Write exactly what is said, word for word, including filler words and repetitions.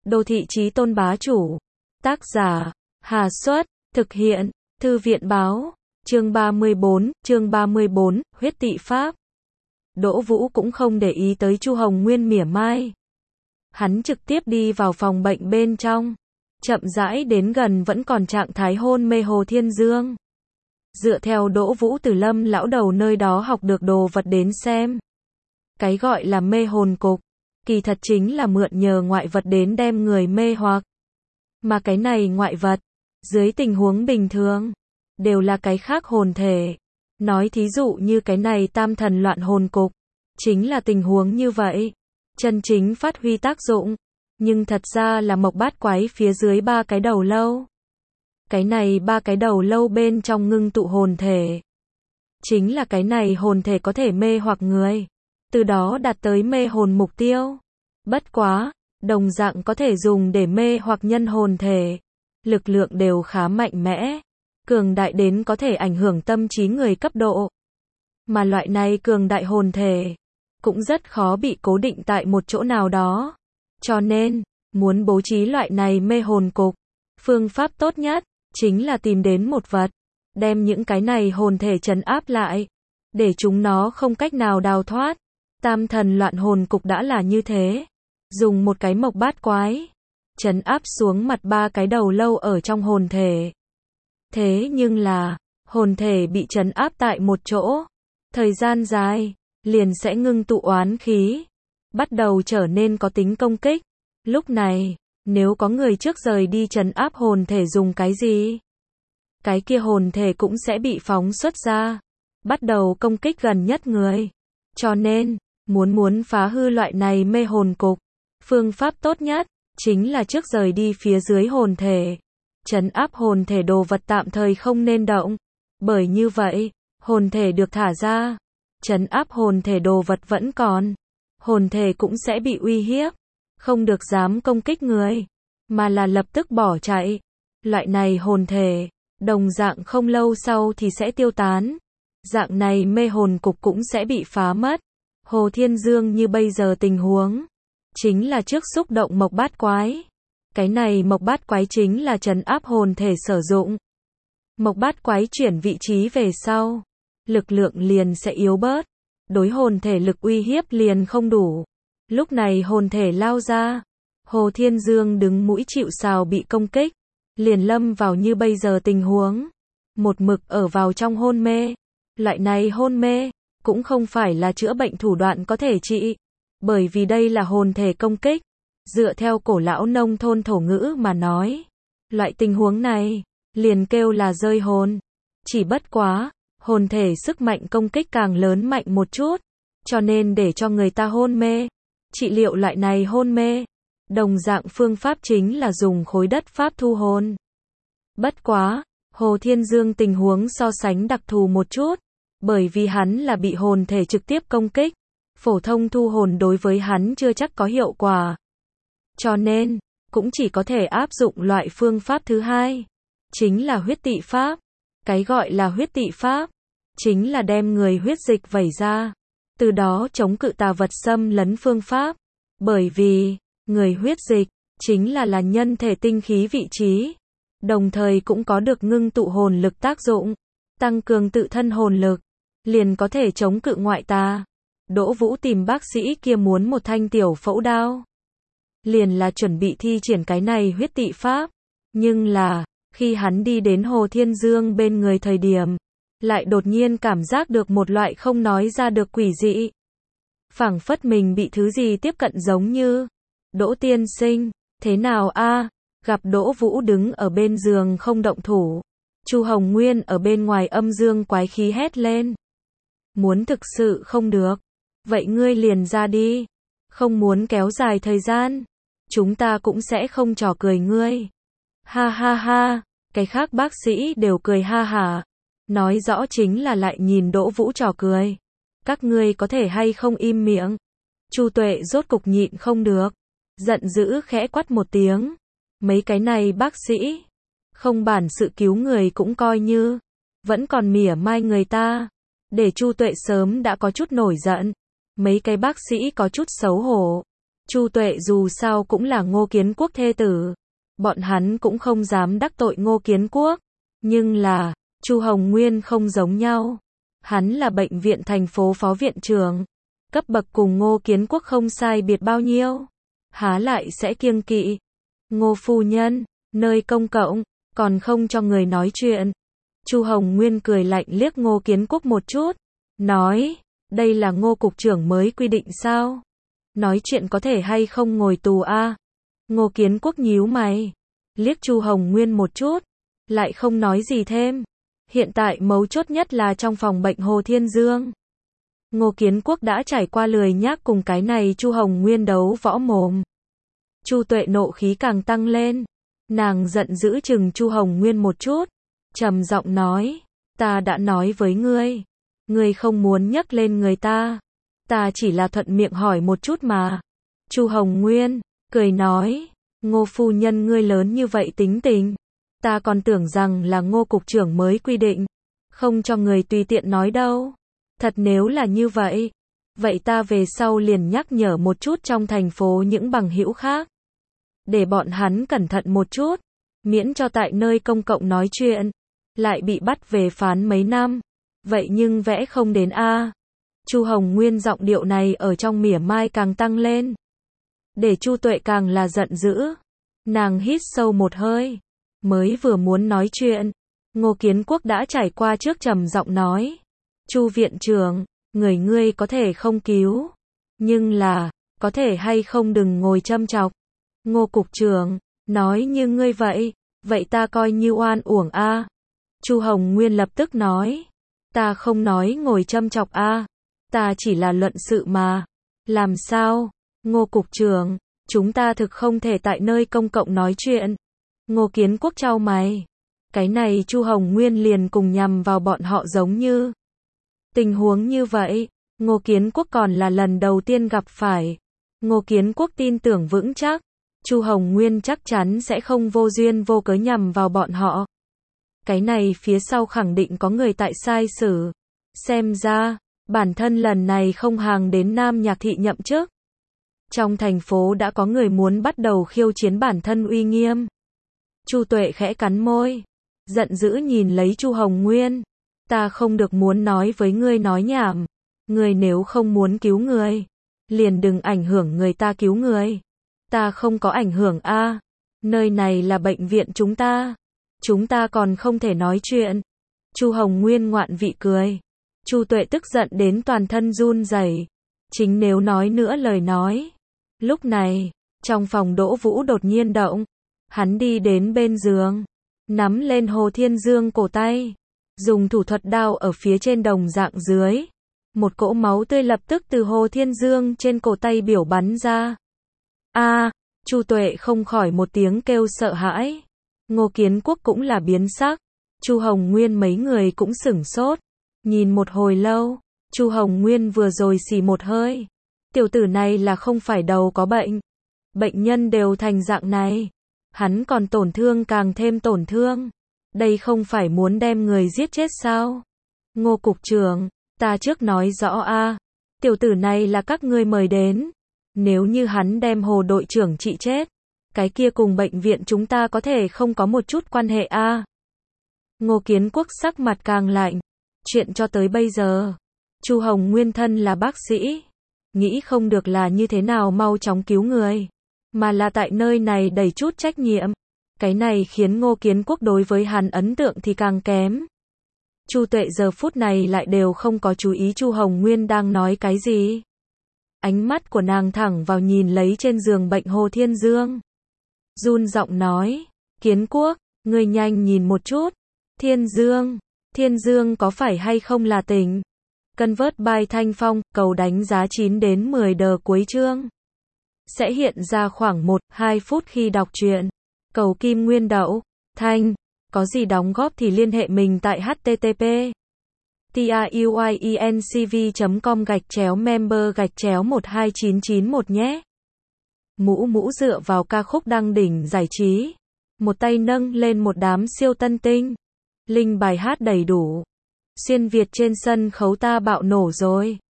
Đô thị chí tôn bá chủ. Tác giả, Hà Xuất, thực hiện, Thư viện báo, chương ba mươi bốn, chương ba mươi bốn, huyết tỵ pháp. Đỗ Vũ cũng không để ý tới Chu Hồng Nguyên mỉa mai. Hắn trực tiếp đi vào phòng bệnh bên trong, chậm rãi đến gần vẫn còn trạng thái hôn mê Hồ Thiên Dương. Dựa theo Đỗ Vũ từ Lâm lão đầu nơi đó học được đồ vật đến xem, cái gọi là mê hồn cục, kỳ thật chính là mượn nhờ ngoại vật đến đem người mê hoặc. Mà cái này ngoại vật, dưới tình huống bình thường, đều là cái khác hồn thể. Nói thí dụ như cái này tam thần loạn hồn cục, chính là tình huống như vậy. Chân chính phát huy tác dụng, nhưng thật ra là mộc bát quái phía dưới ba cái đầu lâu. Cái này ba cái đầu lâu bên trong ngưng tụ hồn thể. Chính là cái này hồn thể có thể mê hoặc người, từ đó đạt tới mê hồn mục tiêu. Bất quá, đồng dạng có thể dùng để mê hoặc nhân hồn thể. Lực lượng đều khá mạnh mẽ, cường đại đến có thể ảnh hưởng tâm trí người cấp độ. Mà loại này cường đại hồn thể, cũng rất khó bị cố định tại một chỗ nào đó. Cho nên, muốn bố trí loại này mê hồn cục, phương pháp tốt nhất, chính là tìm đến một vật, đem những cái này hồn thể trấn áp lại, để chúng nó không cách nào đào thoát. Tam thần loạn hồn cục đã là như thế. Dùng một cái mộc bát quái, trấn áp xuống mặt ba cái đầu lâu ở trong hồn thể. Thế nhưng là, hồn thể bị trấn áp tại một chỗ, thời gian dài, liền sẽ ngưng tụ oán khí, bắt đầu trở nên có tính công kích. Lúc này, nếu có người trước rời đi trấn áp hồn thể dùng cái gì, cái kia hồn thể cũng sẽ bị phóng xuất ra, bắt đầu công kích gần nhất người. Cho nên, muốn muốn phá hư loại này mê hồn cục, phương pháp tốt nhất, chính là trước rời đi phía dưới hồn thể. Trấn áp hồn thể đồ vật tạm thời không nên động. Bởi như vậy, hồn thể được thả ra, trấn áp hồn thể đồ vật vẫn còn. Hồn thể cũng sẽ bị uy hiếp, không được dám công kích người, mà là lập tức bỏ chạy. Loại này hồn thể, đồng dạng không lâu sau thì sẽ tiêu tán. Dạng này mê hồn cục cũng sẽ bị phá mất. Hồ Thiên Dương như bây giờ tình huống, chính là trước xúc động mộc bát quái. Cái này mộc bát quái chính là trấn áp hồn thể sử dụng. Mộc bát quái chuyển vị trí về sau, lực lượng liền sẽ yếu bớt, đối hồn thể lực uy hiếp liền không đủ. Lúc này hồn thể lao ra, Hồ Thiên Dương đứng mũi chịu sào bị công kích, liền lâm vào như bây giờ tình huống, một mực ở vào trong hôn mê. Loại này hôn mê, cũng không phải là chữa bệnh thủ đoạn có thể trị, bởi vì đây là hồn thể công kích. Dựa theo cổ lão nông thôn thổ ngữ mà nói, loại tình huống này, liền kêu là rơi hồn. Chỉ bất quá, hồn thể sức mạnh công kích càng lớn mạnh một chút, cho nên để cho người ta hôn mê. Trị liệu loại này hôn mê, đồng dạng phương pháp chính là dùng khối đất pháp thu hồn. Bất quá, Hồ Thiên Dương tình huống so sánh đặc thù một chút, bởi vì hắn là bị hồn thể trực tiếp công kích, phổ thông thu hồn đối với hắn chưa chắc có hiệu quả. Cho nên, cũng chỉ có thể áp dụng loại phương pháp thứ hai, chính là huyết tỵ pháp. Cái gọi là huyết tỵ pháp, chính là đem người huyết dịch vẩy ra, từ đó chống cự tà vật xâm lấn phương pháp. Bởi vì, người huyết dịch, chính là là nhân thể tinh khí vị trí, đồng thời cũng có được ngưng tụ hồn lực tác dụng, tăng cường tự thân hồn lực, liền có thể chống cự ngoại tà. Đỗ Vũ tìm bác sĩ kia muốn một thanh tiểu phẫu đao, liền là chuẩn bị thi triển cái này huyết tỵ pháp. Nhưng là, khi hắn đi đến Hồ Thiên Dương bên người thời điểm, lại đột nhiên cảm giác được một loại không nói ra được quỷ dị. Phảng phất mình bị thứ gì tiếp cận giống như. Đỗ tiên sinh, thế nào a? Gặp Đỗ Vũ đứng ở bên giường không động thủ, Chu Hồng Nguyên ở bên ngoài âm dương quái khí hét lên. Muốn thực sự không được, vậy ngươi liền ra đi, không muốn kéo dài thời gian, chúng ta cũng sẽ không trò cười ngươi. Ha ha ha, cái khác bác sĩ đều cười ha hả, nói rõ chính là lại nhìn Đỗ Vũ trò cười. Các ngươi có thể hay không im miệng? Chu Tuệ rốt cục nhịn không được, giận dữ khẽ quát một tiếng. Mấy cái này bác sĩ, không bản sự cứu người cũng coi như, vẫn còn mỉa mai người ta. Để Chu Tuệ sớm đã có chút nổi giận. Mấy cái bác sĩ có chút xấu hổ, Chu Tuệ dù sao cũng là Ngô Kiến Quốc thê tử. Bọn hắn cũng không dám đắc tội Ngô Kiến Quốc. Nhưng là, Chu Hồng Nguyên không giống nhau. Hắn là bệnh viện thành phố phó viện trưởng. Cấp bậc cùng Ngô Kiến Quốc không sai biệt bao nhiêu. Há lại sẽ kiêng kỵ. Ngô phu nhân, nơi công cộng, còn không cho người nói chuyện. Chu Hồng Nguyên cười lạnh liếc Ngô Kiến Quốc một chút. Nói, đây là Ngô cục trưởng mới quy định sao? Nói chuyện có thể hay không ngồi tù a? Ngô Kiến Quốc nhíu mày. Liếc Chu Hồng Nguyên một chút. Lại không nói gì thêm. Hiện tại mấu chốt nhất là trong phòng bệnh Hồ Thiên Dương. Ngô Kiến Quốc đã trải qua lười nhác cùng cái này Chu Hồng Nguyên đấu võ mồm. Chu Tuệ nộ khí càng tăng lên. Nàng giận dữ chừng Chu Hồng Nguyên một chút. Trầm giọng nói. Ta đã nói với ngươi. Ngươi không muốn nhắc lên người ta. Ta chỉ là thuận miệng hỏi một chút mà. Chu Hồng Nguyên, cười nói. Ngô phu nhân ngươi lớn như vậy tính tình. Ta còn tưởng rằng là Ngô cục trưởng mới quy định. Không cho người tùy tiện nói đâu. Thật nếu là như vậy. Vậy ta về sau liền nhắc nhở một chút trong thành phố những bằng hữu khác. Để bọn hắn cẩn thận một chút. Miễn cho tại nơi công cộng nói chuyện. Lại bị bắt về phán mấy năm. Vậy nhưng vẽ không đến a. Chu Hồng Nguyên giọng điệu này ở trong mỉa mai càng tăng lên. Để Chu Tuệ càng là giận dữ. Nàng hít sâu một hơi. Mới vừa muốn nói chuyện. Ngô Kiến Quốc đã trải qua trước trầm giọng nói. Chu viện trưởng, người ngươi có thể không cứu. Nhưng là, có thể hay không đừng ngồi châm chọc. Ngô cục trưởng, nói như ngươi vậy. Vậy ta coi như oan uổng a. Chu Hồng Nguyên lập tức nói. Ta không nói ngồi châm chọc a. Ta chỉ là luận sự mà. Làm sao? Ngô cục trưởng, chúng ta thực không thể tại nơi công cộng nói chuyện. Ngô Kiến Quốc chau mày. Cái này Chu Hồng Nguyên liền cùng nhằm vào bọn họ giống như. Tình huống như vậy, Ngô Kiến Quốc còn là lần đầu tiên gặp phải. Ngô Kiến Quốc tin tưởng vững chắc. Chu Hồng Nguyên chắc chắn sẽ không vô duyên vô cớ nhằm vào bọn họ. Cái này phía sau khẳng định có người tại sai sử. Xem ra, bản thân lần này không hàng đến Nam Nhạc Thị nhậm chức. Trong thành phố đã có người muốn bắt đầu khiêu chiến bản thân uy nghiêm. Chu Tuệ khẽ cắn môi. Giận dữ nhìn lấy Chu Hồng Nguyên. Ta không được muốn nói với ngươi nói nhảm. Ngươi nếu không muốn cứu người. Liền đừng ảnh hưởng người ta cứu người. Ta không có ảnh hưởng a. Nơi này là bệnh viện chúng ta. Chúng ta còn không thể nói chuyện. Chu Hồng Nguyên ngoạn vị cười. Chu Tuệ tức giận đến toàn thân run rẩy. Chính nếu nói nữa lời nói. Lúc này, trong phòng Đỗ Vũ đột nhiên động. Hắn đi đến bên giường. Nắm lên Hồ Thiên Dương cổ tay. Dùng thủ thuật đao ở phía trên đồng dạng dưới. Một cỗ máu tươi lập tức từ Hồ Thiên Dương trên cổ tay biểu bắn ra. A, Chu Tuệ không khỏi một tiếng kêu sợ hãi. Ngô Kiến Quốc cũng là biến sắc. Chu Hồng Nguyên mấy người cũng sửng sốt. Nhìn một hồi lâu, Chu Hồng Nguyên vừa rồi xì một hơi. Tiểu tử này là không phải đầu có bệnh. Bệnh nhân đều thành dạng này. Hắn còn tổn thương càng thêm tổn thương. Đây không phải muốn đem người giết chết sao? Ngô cục trưởng, ta trước nói rõ a. Tiểu tử này là các ngươi mời đến. Nếu như hắn đem Hồ đội trưởng trị chết. Cái kia cùng bệnh viện chúng ta có thể không có một chút quan hệ a. Ngô Kiến Quốc sắc mặt càng lạnh. Chuyện cho tới bây giờ. Chu Hồng Nguyên thân là bác sĩ. Nghĩ không được là như thế nào mau chóng cứu người. Mà là tại nơi này đầy chút trách nhiệm. Cái này khiến Ngô Kiến Quốc đối với hắn ấn tượng thì càng kém. Chu Tuệ giờ phút này lại đều không có chú ý Chu Hồng Nguyên đang nói cái gì. Ánh mắt của nàng thẳng vào nhìn lấy trên giường bệnh Hồ Thiên Dương. Run giọng nói. Kiến Quốc, ngươi nhanh nhìn một chút. Thiên Dương. Thiên Dương có phải hay không là tỉnh? Convert by Thanh Phong, cầu đánh giá chín đến mười đờ cuối chương. Sẽ hiện ra khoảng một đến hai phút khi đọc truyện. Cầu Kim Nguyên Đậu. Thanh. Có gì đóng góp thì liên hệ mình tại http truyencv chấm com gạch chéo member gạch chéo một hai chín chín một nhé. Mũ mũ dựa vào ca khúc đăng đỉnh giải trí. Một tay nâng lên một đám siêu tân tinh. Linh bài hát đầy đủ. Xuyên Việt trên sân khấu ta bạo nổ rồi.